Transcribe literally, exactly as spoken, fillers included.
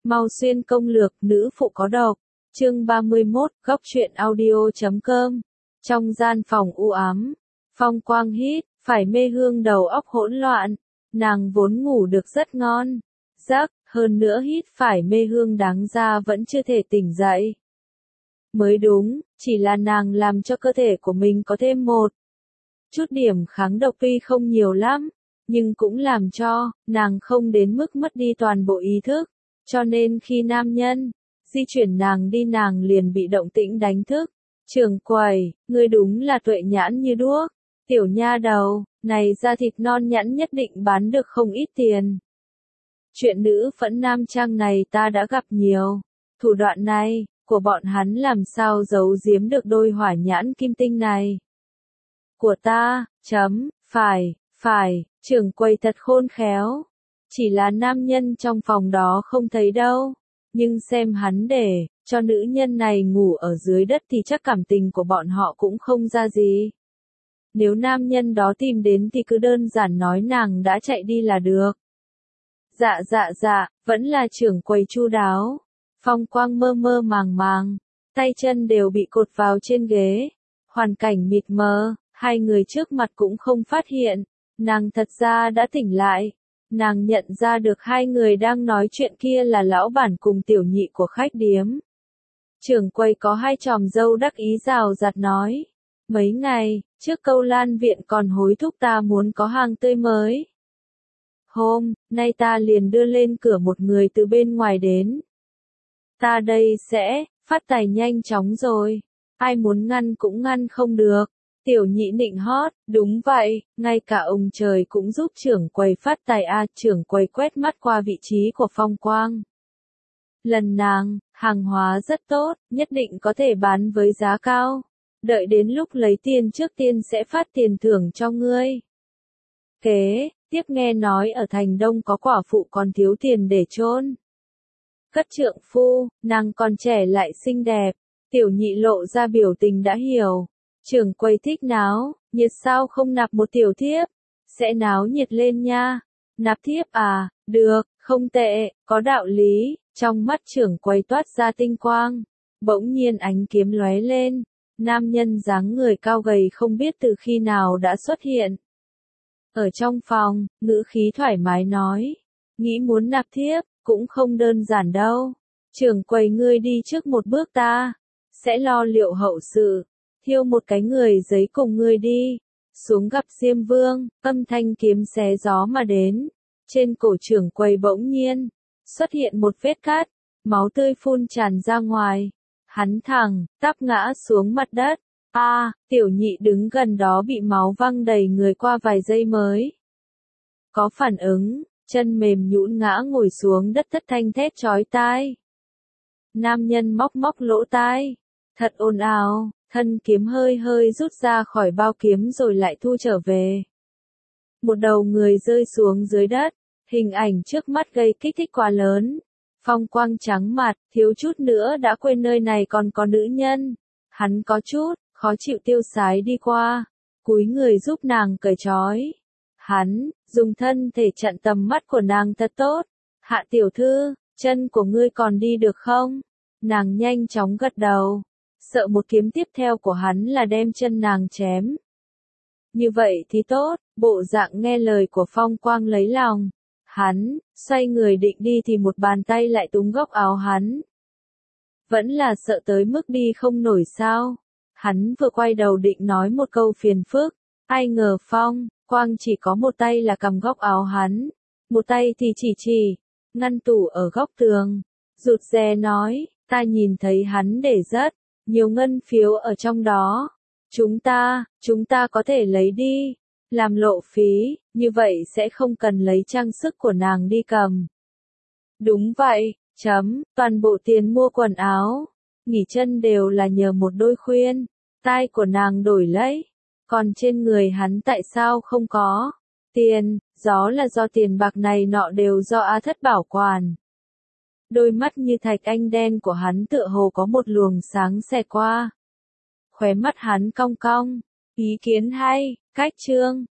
Mau xuyên công lược, nữ phụ có độc. Chương ba mươi mốt, góc truyện audio chấm com. Trong gian phòng u ám, Phong Quang hít, phải mê hương đầu óc hỗn loạn. Nàng vốn ngủ được rất ngon. Giấc, hơn nữa hít phải mê hương đáng ra vẫn chưa thể tỉnh dậy. Mới đúng, chỉ là nàng làm cho cơ thể của mình có thêm một chút điểm kháng độc, tuy không nhiều lắm, nhưng cũng làm cho nàng không đến mức mất đi toàn bộ ý thức. Cho nên khi nam nhân di chuyển nàng đi, nàng liền bị động tĩnh đánh thức. Trưởng quầy, ngươi đúng là tuệ nhãn như đuốc. Tiểu nha đầu, này da thịt non nhẵn nhất định bán được không ít tiền. Chuyện nữ phẫn nam trang này ta đã gặp nhiều. Thủ đoạn này của bọn hắn làm sao giấu giếm được đôi hỏa nhãn kim tinh này của ta. Chấm, phải, phải, trưởng quầy thật khôn khéo. Chỉ là nam nhân trong phòng đó không thấy đâu. Nhưng xem hắn để cho nữ nhân này ngủ ở dưới đất thì chắc cảm tình của bọn họ cũng không ra gì. Nếu nam nhân đó tìm đến thì cứ đơn giản nói nàng đã chạy đi là được. Dạ dạ dạ, vẫn là trưởng quầy chu đáo. Phong Quang mơ mơ màng màng, tay chân đều bị cột vào trên ghế. Hoàn cảnh mịt mờ, hai người trước mặt cũng không phát hiện. Nàng thật ra đã tỉnh lại. Nàng nhận ra được hai người đang nói chuyện kia là lão bản cùng tiểu nhị của khách điếm. Trưởng quầy có hai chòm râu đắc ý rào rạt nói. Mấy ngày trước Câu Lan viện còn hối thúc ta muốn có hàng tươi mới. Hôm nay ta liền đưa lên cửa một người từ bên ngoài đến. Ta đây sẽ phát tài nhanh chóng rồi. Ai muốn ngăn cũng ngăn không được. Tiểu nhị nịnh hót, đúng vậy, ngay cả ông trời cũng giúp trưởng quầy phát tài a. Trưởng quầy quét mắt qua vị trí của Phong Quang. Lần nàng, hàng hóa rất tốt, nhất định có thể bán với giá cao. Đợi đến lúc lấy tiền trước tiên sẽ phát tiền thưởng cho ngươi. Kế, tiếp nghe nói ở thành Đông có quả phụ còn thiếu tiền để chôn cất trượng phu, nàng còn trẻ lại xinh đẹp. Tiểu nhị lộ ra biểu tình đã hiểu. Trưởng quầy thích náo nhiệt sao không nạp một tiểu thiếp? Sẽ náo nhiệt lên nha. Nạp thiếp à? Được, không tệ, có đạo lý. Trong mắt trưởng quầy toát ra tinh quang. Bỗng nhiên ánh kiếm lóe lên. Nam nhân dáng người cao gầy không biết từ khi nào đã xuất hiện. Ở trong phòng, ngữ khí thoải mái nói. Nghĩ muốn nạp thiếp, cũng không đơn giản đâu. Trưởng quầy ngươi đi trước một bước, ta sẽ lo liệu hậu sự. Thiêu một cái người giấy cùng ngươi đi. Xuống gặp Diêm Vương, âm thanh kiếm xé gió mà đến. Trên cổ trưởng quầy bỗng nhiên xuất hiện một vết cắt, máu tươi phun tràn ra ngoài. Hắn thẳng tắp ngã xuống mặt đất. A, à, tiểu nhị đứng gần đó bị máu văng đầy người qua vài giây mới có phản ứng, chân mềm nhũn ngã ngồi xuống đất thất thanh thét chói tai. Nam nhân móc móc lỗ tai, thật ồn ào. Thân kiếm hơi hơi rút ra khỏi bao kiếm rồi lại thu trở về. Một đầu người rơi xuống dưới đất, hình ảnh trước mắt gây kích thích quá lớn. Phong Quang trắng mặt, thiếu chút nữa đã quên nơi này còn có nữ nhân. Hắn có chút khó chịu tiêu sái đi qua, cúi người giúp nàng cởi trói. Hắn dùng thân thể chặn tầm mắt của nàng thật tốt. Hạ tiểu thư, chân của ngươi còn đi được không? Nàng nhanh chóng gật đầu. Sợ một kiếm tiếp theo của hắn là đem chân nàng chém. Như vậy thì tốt, bộ dạng nghe lời của Phong Quang lấy lòng. Hắn xoay người định đi thì một bàn tay lại túm góc áo hắn. Vẫn là sợ tới mức đi không nổi sao? Hắn vừa quay đầu định nói một câu phiền phức, ai ngờ Phong Quang chỉ có một tay là cầm góc áo hắn, một tay thì chỉ chỉ ngăn tủ ở góc tường. Rụt rè nói, ta nhìn thấy hắn để rất nhiều ngân phiếu ở trong đó. Chúng ta, chúng ta có thể lấy đi, làm lộ phí, như vậy sẽ không cần lấy trang sức của nàng đi cầm. Đúng vậy, chấm, toàn bộ tiền mua quần áo, nghỉ chân đều là nhờ một đôi khuyên, tai của nàng đổi lấy. Còn trên người hắn tại sao không có tiền, gió là do tiền bạc này nọ đều do A Thất bảo quản. Đôi mắt như thạch anh đen của hắn tựa hồ có một luồng sáng xẹt qua. Khóe mắt hắn cong cong, ý kiến hay, cách trương,